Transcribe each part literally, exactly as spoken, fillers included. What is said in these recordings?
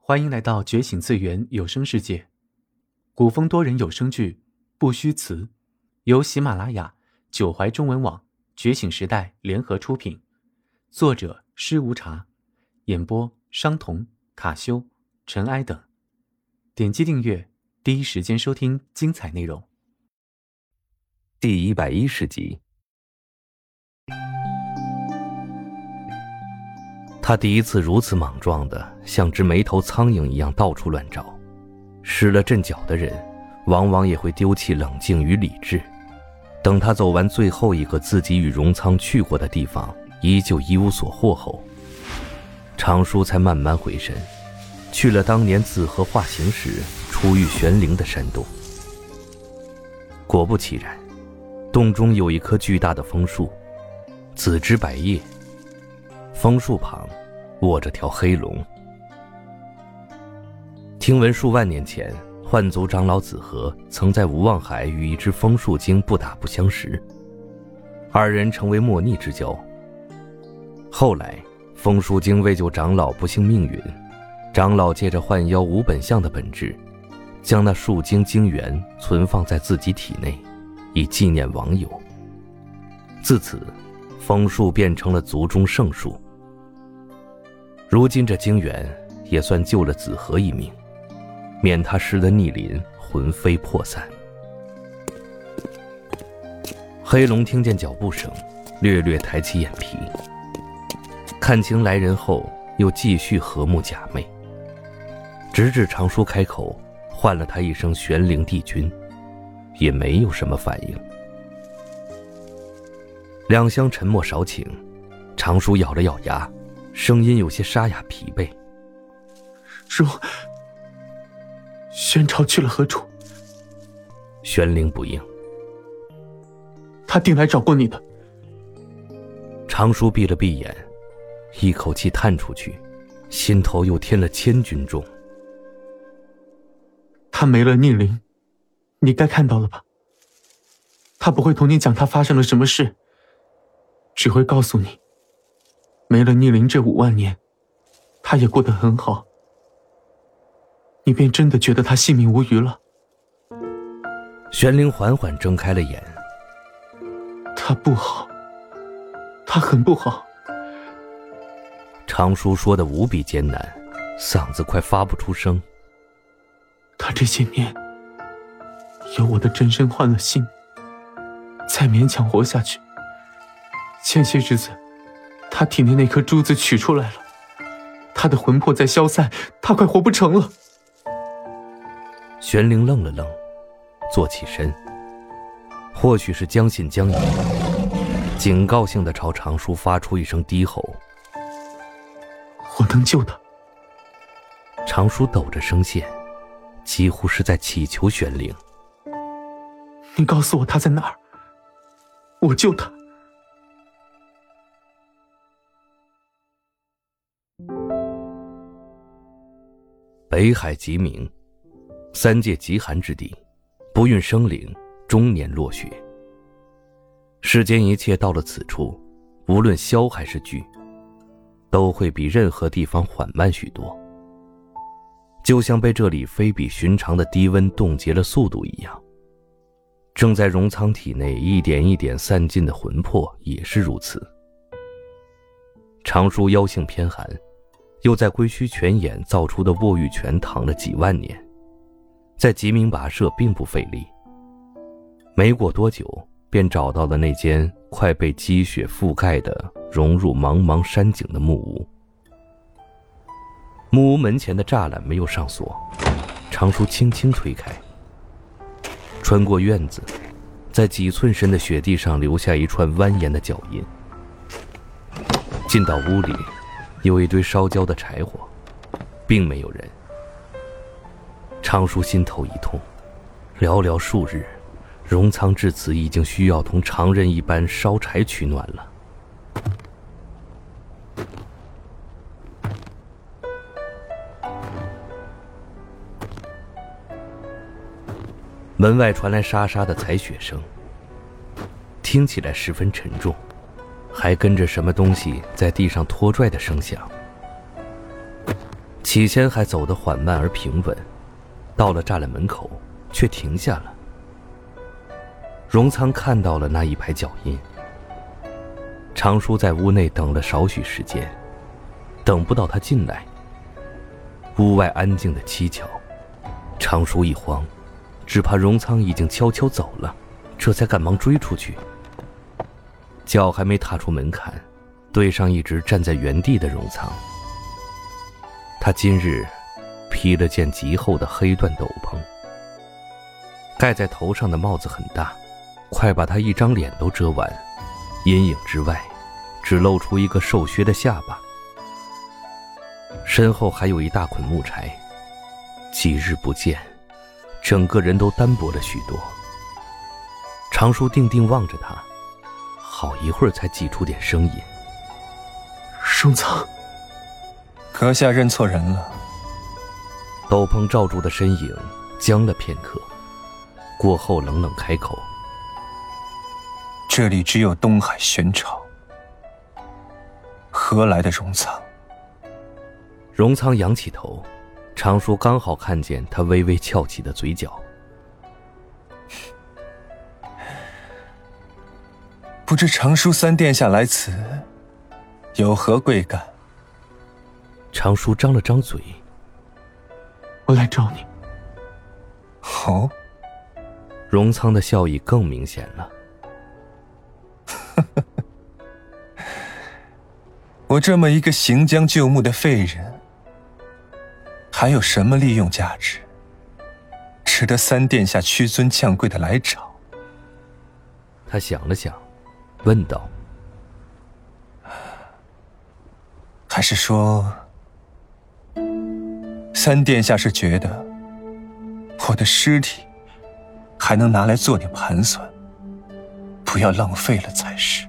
欢迎来到觉醒次元有声世界，古风多人有声剧《不虚词》，由喜马拉雅、九怀中文网、觉醒时代联合出品，作者施无茶，演播商童、卡修、尘埃等。点击订阅，第一时间收听精彩内容。 第一百一十集。他第一次如此莽撞的像只没头苍蝇一样到处乱找，失了阵脚的人往往也会丢弃冷静与理智。等他走完最后一个自己与荣仓去过的地方依旧一无所获后，常叔才慢慢回神，去了当年紫河化形时初遇玄灵的山洞。果不其然，洞中有一棵巨大的枫树，紫枝百叶，枫树旁卧着条黑龙。听闻数万年前幻族长老紫河曾在无望海与一只枫树精不打不相识，二人成为莫逆之交。后来枫树精为救长老不幸命运，长老借着幻妖无本相的本质，将那树精精元存放在自己体内，以纪念亡友。自此枫树变成了族中圣树。如今这精元也算救了紫河一命，免他失了逆鳞，魂飞魄散。黑龙听见脚步声，略略抬起眼皮，看清来人后又继续和睦假寐，直至常叔开口唤了他一声玄灵帝君，也没有什么反应。两相沉默少顷，常叔咬了咬牙，声音有些沙哑疲惫。 若玄朝去了何处？ 玄灵不应。 他定来找过你的。 常叔闭了闭眼，一口气叹出去，心头又添了千钧重。 他没了逆鳞，你该看到了吧？他不会同你讲他发生了什么事，只会告诉你没了逆鳞这五万年他也过得很好，你便真的觉得他性命无虞了。 玄灵缓缓睁开了眼。 他不好，他很不好。 常叔说的无比艰难，嗓子快发不出声。 他这些年有我的真身换了心，才勉强活下去。前些日子他体内那颗珠子取出来了，他的魂魄在消散，他快活不成了。 玄灵愣了愣，坐起身，或许是将信将疑，警告性的朝常叔发出一声低吼。 我能救他。 常叔抖着声线，几乎是在祈求玄灵。 你告诉我他在哪儿，我救他。 北海极明，三界极寒之地，不孕生灵，终年落雪。世间一切到了此处，无论消还是聚，都会比任何地方缓慢许多，就像被这里非比寻常的低温冻结了速度一样。正在荣仓体内一点一点散尽的魂魄也是如此。常叔妖性偏寒，又在龟须泉眼造出的卧玉泉躺了几万年，在极明跋涉并不费力。没过多久便找到了那间快被积雪覆盖的融入茫茫山景的木屋。木屋门前的栅栏没有上锁，常叔轻轻推开，穿过院子，在几寸深的雪地上留下一串蜿蜒的脚印。进到屋里，有一堆烧焦的柴火，并没有人。常叔心头一痛，寥寥数日，荣仓至此已经需要同常人一般烧柴取暖了。门外传来沙沙的踩雪声，听起来十分沉重，还跟着什么东西在地上拖拽的声响。 起先还走得缓慢而平稳，到了栅栏门口却停下了。荣仓看到了那一排脚印。常叔在屋内等了少许时间，等不到他进来。屋外安静的蹊跷，常叔一慌，只怕荣仓已经悄悄走了，这才赶忙追出去。脚还没踏出门槛，对上一直站在原地的荣仓。他今日披了件极厚的黑缎斗篷，盖在头上的帽子很大，快把他一张脸都遮完，阴影之外只露出一个瘦削的下巴。身后还有一大捆木柴，几日不见，整个人都单薄了许多。常叔定定望着他，好一会儿才挤出点声音： 荣仓。 阁下认错人了。 斗篷罩住的身影僵了片刻，过后冷冷开口： 这里只有东海玄朝，何来的荣仓？ 荣仓仰起头，常叔刚好看见他微微翘起的嘴角。 不知常叔三殿下来此，有何贵干？ 常叔张了张嘴： 我来找你。 哦。 荣仓的笑意更明显了。 我这么一个行将就木的废人，还有什么利用价值，值得三殿下屈尊降贵的来找？ 他想了想，问道： 还是说，三殿下是觉得我的尸体还能拿来做点盘算，不要浪费了才是。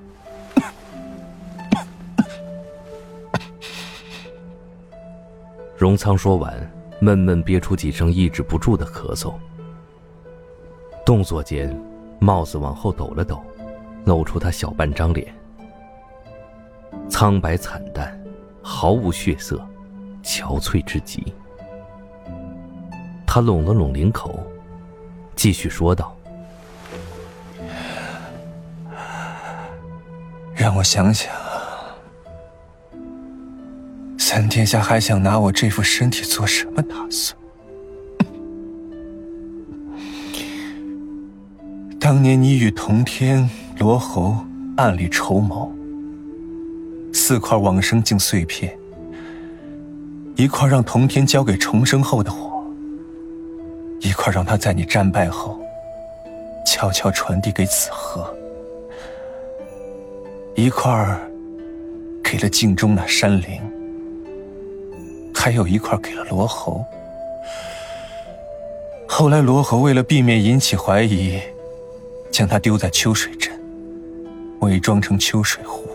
荣仓说完，闷闷憋出几声抑制不住的咳嗽。动作间，帽子往后抖了抖，露出他小半张脸，苍白惨淡，毫无血色，憔悴至极。他拢了拢领口，继续说道： 让我想想，三殿下还想拿我这副身体做什么打算？当年你与同天、罗侯暗里筹谋，四块往生镜碎片，一块让同天交给重生后的我，一块让他在你战败后悄悄传递给子和，一块给了镜中那山灵，还有一块给了罗侯。后来罗侯为了避免引起怀疑，将他丢在秋水镇，伪装成秋水湖。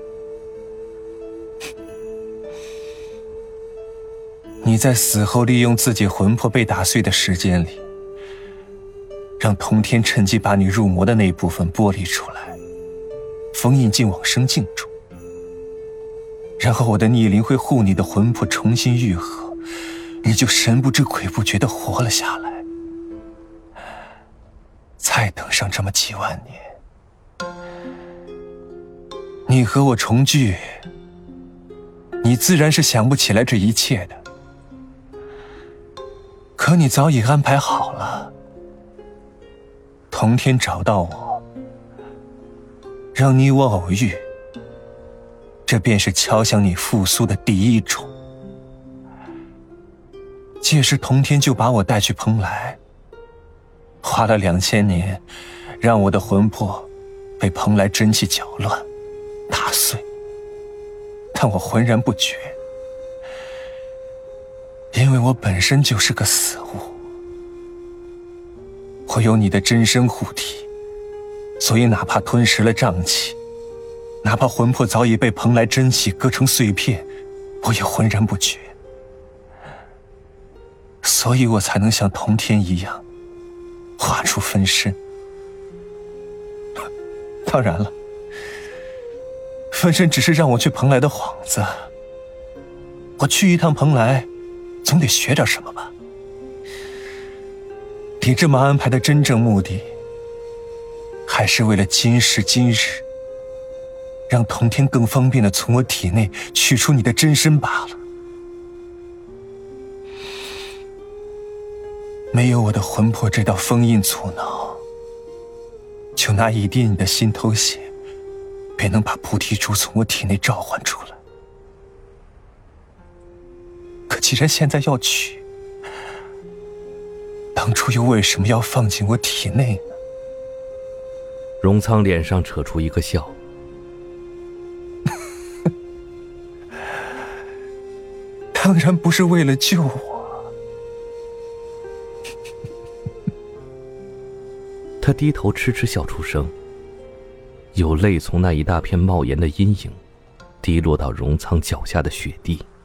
你在死后利用自己魂魄被打碎的时间里，让同天趁机把你入魔的那部分剥离出来，封印进往生镜中，然后我的逆灵会护你的魂魄重新愈合，你就神不知鬼不觉地活了下来。再等上这么几万年，你和我重聚，你自然是想不起来这一切的。可你早已安排好了，同天找到我，让你我偶遇，这便是敲响你复苏的第一钟。届时同天就把我带去蓬莱，花了两千年，让我的魂魄被蓬莱真气搅乱、打碎，但我浑然不觉，因为我本身就是个死物。我有你的真身护体，所以哪怕吞食了瘴气，哪怕魂魄早已被蓬莱真气割成碎片，我也浑然不觉。所以我才能像同天一样化出分身。当然了，分身只是让我去蓬莱的幌子， 我去一趟蓬莱，总得学点什么吧。你这么安排的真正目的，还是为了今时今日，让童天更方便地从我体内取出你的真身罢了。没有我的魂魄这道封印阻挠，就拿一滴你的心头血，便能把菩提珠从我体内召唤出来。可既然现在要取，当初又为什么要放进我体内呢？ 荣仓脸上扯出一个笑。 当然不是为了救我。 他低头痴痴笑出声，有泪从那一大片冒烟的阴影滴落到荣仓脚下的雪地。